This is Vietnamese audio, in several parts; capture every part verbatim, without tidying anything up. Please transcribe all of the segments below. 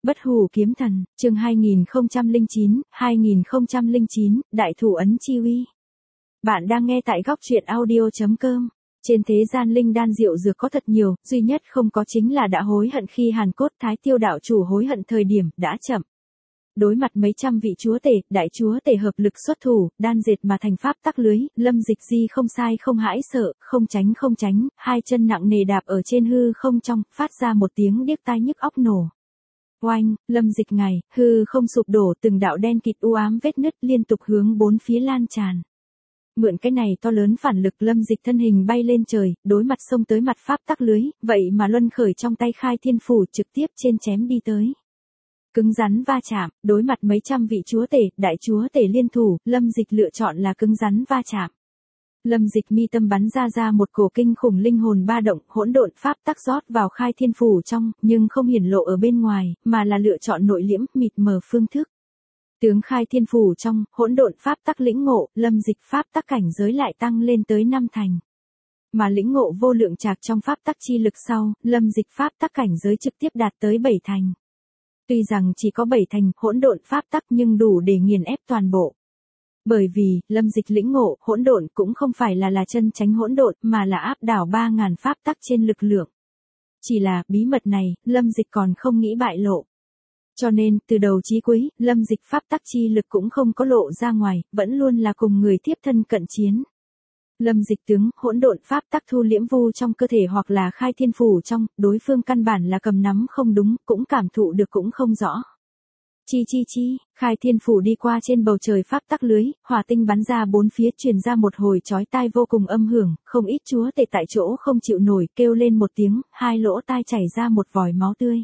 Bất hủ kiếm thần, chương hai nghìn không trăm lẻ chín, hai nghìn không trăm lẻ chín, đại thủ ấn chi uy. Bạn đang nghe tại góc truyện audio chấm com. Trên thế gian linh đan diệu dược có thật nhiều, duy nhất không có chính là đã hối hận khi Hàn Cốt Thái Tiêu đạo chủ hối hận thời điểm đã chậm. Đối mặt mấy trăm vị chúa tể, đại chúa tể hợp lực xuất thủ, đan dệt mà thành pháp tắc lưới, Lâm Dịch Di không sai không hãi sợ, không tránh không tránh, hai chân nặng nề đạp ở trên hư không trong, phát ra một tiếng điếc tai nhức óc nổ. Oanh, Lâm Dịch ngày, hư không sụp đổ, từng đạo đen kịt u ám vết nứt liên tục hướng bốn phía lan tràn. Mượn cái này to lớn phản lực, Lâm Dịch thân hình bay lên trời, đối mặt xông tới mặt pháp tắc lưới, vậy mà luân khởi trong tay khai thiên phủ trực tiếp trên chém đi tới. Cứng rắn va chạm, đối mặt mấy trăm vị chúa tể, đại chúa tể liên thủ, Lâm Dịch lựa chọn là cứng rắn va chạm. Lâm Dịch mi tâm bắn ra ra một cổ kinh khủng linh hồn ba động, hỗn độn pháp tắc rót vào khai thiên phủ trong, nhưng không hiển lộ ở bên ngoài, mà là lựa chọn nội liễm, mịt mờ phương thức. Tướng khai thiên phủ trong, hỗn độn pháp tắc lĩnh ngộ, Lâm Dịch pháp tắc cảnh giới lại tăng lên tới năm thành. Mà lĩnh ngộ vô lượng trạc trong pháp tắc chi lực sau, Lâm Dịch pháp tắc cảnh giới trực tiếp đạt tới bảy thành. Tuy rằng chỉ có bảy thành hỗn độn pháp tắc nhưng đủ để nghiền ép toàn bộ. Bởi vì, Lâm Dịch lĩnh ngộ, hỗn độn cũng không phải là là chân chánh hỗn độn, mà là áp đảo ba ngàn pháp tắc trên lực lượng. Chỉ là, bí mật này, Lâm Dịch còn không nghĩ bại lộ. Cho nên, từ đầu chí cuối, Lâm Dịch pháp tắc chi lực cũng không có lộ ra ngoài, vẫn luôn là cùng người tiếp thân cận chiến. Lâm Dịch tướng, hỗn độn pháp tắc thu liễm vu trong cơ thể hoặc là khai thiên phủ trong, đối phương căn bản là cầm nắm không đúng, cũng cảm thụ được cũng không rõ. Chi chi chi, khai thiên phủ đi qua trên bầu trời pháp tắc lưới, hỏa tinh bắn ra bốn phía, truyền ra một hồi chói tai vô cùng âm hưởng, không ít chúa tể tại chỗ không chịu nổi, kêu lên một tiếng, hai lỗ tai chảy ra một vòi máu tươi.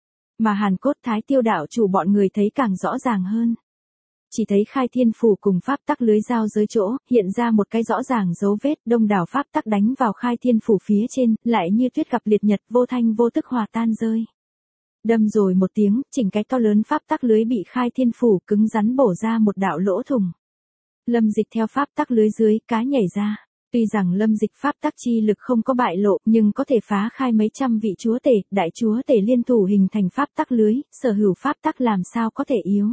Mà Hàn Cốt Thái Tiêu đạo chủ bọn người thấy càng rõ ràng hơn. Chỉ thấy khai thiên phủ cùng pháp tắc lưới giao giới chỗ, hiện ra một cái rõ ràng dấu vết, đông đảo pháp tắc đánh vào khai thiên phủ phía trên, lại như tuyết gặp liệt nhật, vô thanh vô tức hòa tan rơi. Đâm rồi một tiếng, chỉnh cái to lớn pháp tắc lưới bị khai thiên phủ cứng rắn bổ ra một đạo lỗ thủng. Lâm Dịch theo pháp tắc lưới dưới, cá nhảy ra. Tuy rằng Lâm Dịch pháp tắc chi lực không có bại lộ, nhưng có thể phá khai mấy trăm vị chúa tể, đại chúa tể liên thủ hình thành pháp tắc lưới, sở hữu pháp tắc làm sao có thể yếu.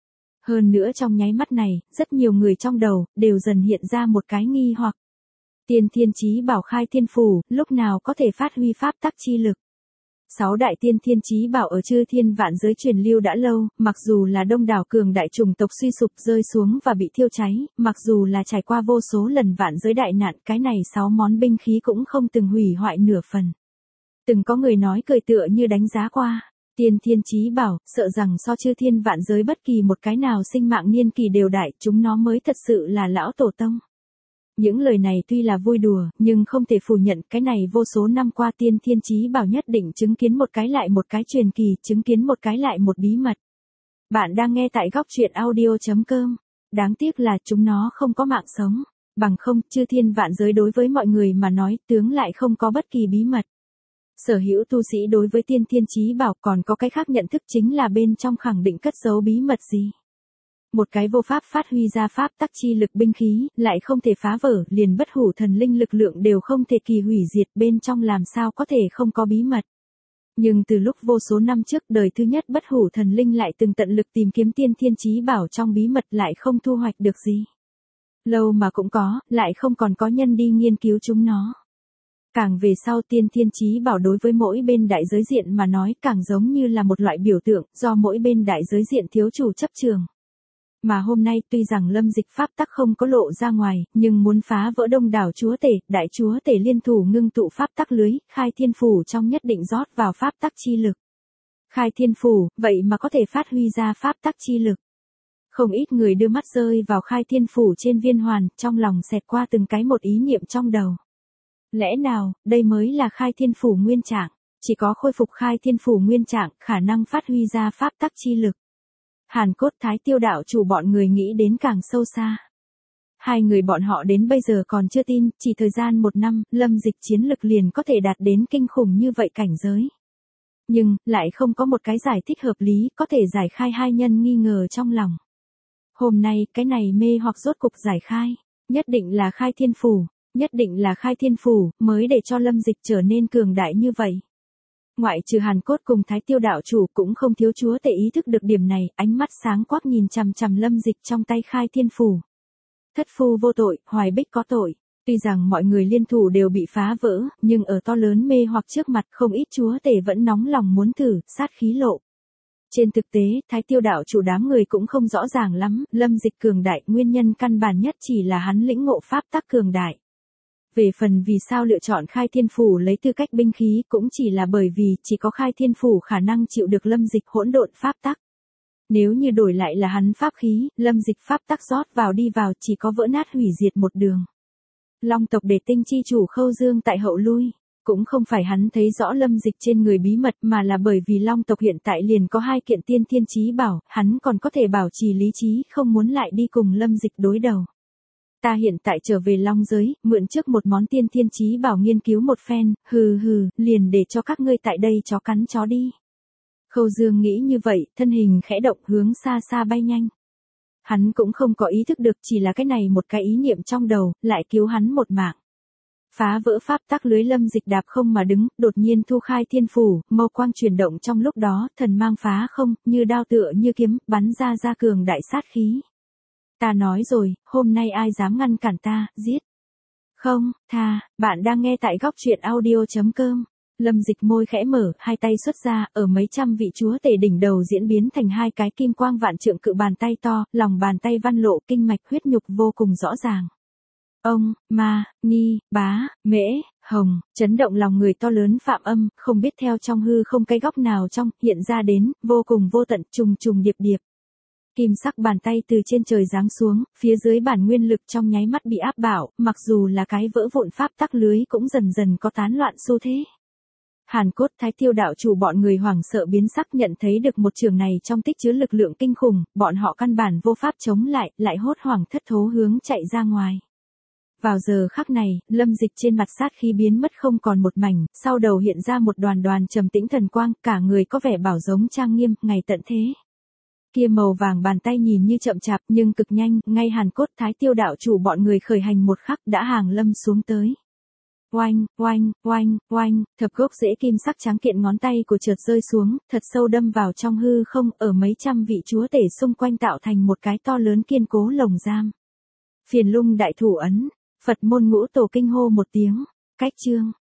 Hơn nữa trong nháy mắt này, rất nhiều người trong đầu, đều dần hiện ra một cái nghi hoặc. Tiên thiên chí bảo khai thiên phủ, lúc nào có thể phát huy pháp tắc chi lực. Sáu đại tiên thiên chí bảo ở chư thiên vạn giới truyền lưu đã lâu, mặc dù là đông đảo cường đại chủng tộc suy sụp rơi xuống và bị thiêu cháy, mặc dù là trải qua vô số lần vạn giới đại nạn, cái này sáu món binh khí cũng không từng hủy hoại nửa phần. Từng có người nói cười tựa như đánh giá qua, tiên thiên chí bảo, sợ rằng so chư thiên vạn giới bất kỳ một cái nào sinh mạng niên kỳ đều đại, chúng nó mới thật sự là lão tổ tông. Những lời này tuy là vui đùa, nhưng không thể phủ nhận cái này vô số năm qua tiên thiên chí bảo nhất định chứng kiến một cái lại một cái truyền kỳ, chứng kiến một cái lại một bí mật. Bạn đang nghe tại góc truyện audio chấm com. Đáng tiếc là chúng nó không có mạng sống, bằng không, chư thiên vạn giới đối với mọi người mà nói, tướng lại không có bất kỳ bí mật. Sở hữu tu sĩ đối với tiên thiên chí bảo còn có cái khác nhận thức chính là bên trong khẳng định cất giấu bí mật gì. Một cái vô pháp phát huy ra pháp tắc chi lực binh khí, lại không thể phá vỡ, liền bất hủ thần linh lực lượng đều không thể kỳ hủy diệt, bên trong làm sao có thể không có bí mật. Nhưng từ lúc vô số năm trước, đời thứ nhất bất hủ thần linh lại từng tận lực tìm kiếm tiên thiên chí bảo trong bí mật lại không thu hoạch được gì. Lâu mà cũng có, lại không còn có nhân đi nghiên cứu chúng nó. Càng về sau tiên thiên chí bảo đối với mỗi bên đại giới diện mà nói càng giống như là một loại biểu tượng, do mỗi bên đại giới diện thiếu chủ chấp trường. Mà hôm nay tuy rằng Lâm Dịch pháp tắc không có lộ ra ngoài, nhưng muốn phá vỡ đông đảo chúa tể, đại chúa tể liên thủ ngưng tụ pháp tắc lưới, khai thiên phủ trong nhất định rót vào pháp tắc chi lực. Khai thiên phủ, vậy mà có thể phát huy ra pháp tắc chi lực. Không ít người đưa mắt rơi vào khai thiên phủ trên viên hoàn, trong lòng xẹt qua từng cái một ý niệm trong đầu. Lẽ nào, đây mới là khai thiên phủ nguyên trạng, chỉ có khôi phục khai thiên phủ nguyên trạng, khả năng phát huy ra pháp tắc chi lực. Hàn Cốt Thái Tiêu đạo chủ bọn người nghĩ đến càng sâu xa. Hai người bọn họ đến bây giờ còn chưa tin, chỉ thời gian một năm, Lâm Dịch chiến lực liền có thể đạt đến kinh khủng như vậy cảnh giới. Nhưng, lại không có một cái giải thích hợp lý, có thể giải khai hai nhân nghi ngờ trong lòng. Hôm nay, cái này mê hoặc rốt cục giải khai, nhất định là khai thiên phủ, nhất định là khai thiên phủ, mới để cho Lâm Dịch trở nên cường đại như vậy. Ngoại trừ Hàn Cốt cùng Thái Tiêu đạo chủ cũng không thiếu chúa tể ý thức được điểm này, ánh mắt sáng quắc nhìn chằm chằm Lâm Dịch trong tay khai thiên phủ. Thất phu vô tội, Hoài Bích có tội. Tuy rằng mọi người liên thủ đều bị phá vỡ, nhưng ở to lớn mê hoặc trước mặt không ít chúa tể vẫn nóng lòng muốn thử, sát khí lộ. Trên thực tế, Thái Tiêu đạo chủ đám người cũng không rõ ràng lắm, Lâm Dịch cường đại, nguyên nhân căn bản nhất chỉ là hắn lĩnh ngộ pháp tắc cường đại. Về phần vì sao lựa chọn khai thiên phủ lấy tư cách binh khí cũng chỉ là bởi vì chỉ có khai thiên phủ khả năng chịu được Lâm Dịch hỗn độn pháp tắc. Nếu như đổi lại là hắn pháp khí, Lâm Dịch pháp tắc rót vào đi vào chỉ có vỡ nát hủy diệt một đường. Long tộc để tinh chi chủ Khâu Dương tại hậu lui, cũng không phải hắn thấy rõ Lâm Dịch trên người bí mật mà là bởi vì Long tộc hiện tại liền có hai kiện tiên thiên chí bảo, hắn còn có thể bảo trì lý trí không muốn lại đi cùng Lâm Dịch đối đầu. Ta hiện tại trở về Long giới, mượn trước một món tiên thiên chí bảo nghiên cứu một phen, hừ hừ, liền để cho các ngươi tại đây chó cắn chó đi. Khâu Dương nghĩ như vậy, thân hình khẽ động hướng xa xa bay nhanh. Hắn cũng không có ý thức được chỉ là cái này một cái ý niệm trong đầu, lại cứu hắn một mạng. Phá vỡ pháp tắc lưới Lâm Dịch đạp không mà đứng, đột nhiên thu khai thiên phủ, mâu quang chuyển động trong lúc đó, thần mang phá không, như đao tựa như kiếm, bắn ra ra cường đại sát khí. Ta nói rồi, hôm nay ai dám ngăn cản ta, giết. Không, tha, bạn đang nghe tại góc truyện audio chấm com. Lâm Dịch môi khẽ mở, hai tay xuất ra, ở mấy trăm vị chúa tể đỉnh đầu diễn biến thành hai cái kim quang vạn trượng cự bàn tay to, lòng bàn tay văn lộ kinh mạch huyết nhục vô cùng rõ ràng. Ông, ma, ni, bá, mễ, hồng, chấn động lòng người to lớn phạm âm, không biết theo trong hư không cái góc nào trong, hiện ra đến, vô cùng vô tận, trùng trùng điệp điệp. Kim sắc bàn tay từ trên trời giáng xuống, phía dưới bản nguyên lực trong nháy mắt bị áp đảo, mặc dù là cái vỡ vụn pháp tắc lưới cũng dần dần có tán loạn xu thế. Hàn Cốt Thái Tiêu đạo chủ bọn người hoảng sợ biến sắc nhận thấy được một trường này trong tích chứa lực lượng kinh khủng, bọn họ căn bản vô pháp chống lại, lại hốt hoảng thất thố hướng chạy ra ngoài. Vào giờ khắc này, Lâm Dịch trên mặt sát khí biến mất không còn một mảnh, sau đầu hiện ra một đoàn đoàn trầm tĩnh thần quang, cả người có vẻ bảo giống trang nghiêm, ngày tận thế. Kia màu vàng bàn tay nhìn như chậm chạp nhưng cực nhanh, ngay Hàn Cốt Thái Tiêu đạo chủ bọn người khởi hành một khắc đã hàng lâm xuống tới. Oanh, oanh, oanh, oanh, thập gốc rễ kim sắc trắng kiện ngón tay của chợt rơi xuống, thật sâu đâm vào trong hư không, ở mấy trăm vị chúa tể xung quanh tạo thành một cái to lớn kiên cố lồng giam. Phiền Lung đại thủ ấn, Phật môn ngũ tổ kinh hô một tiếng, cách chương,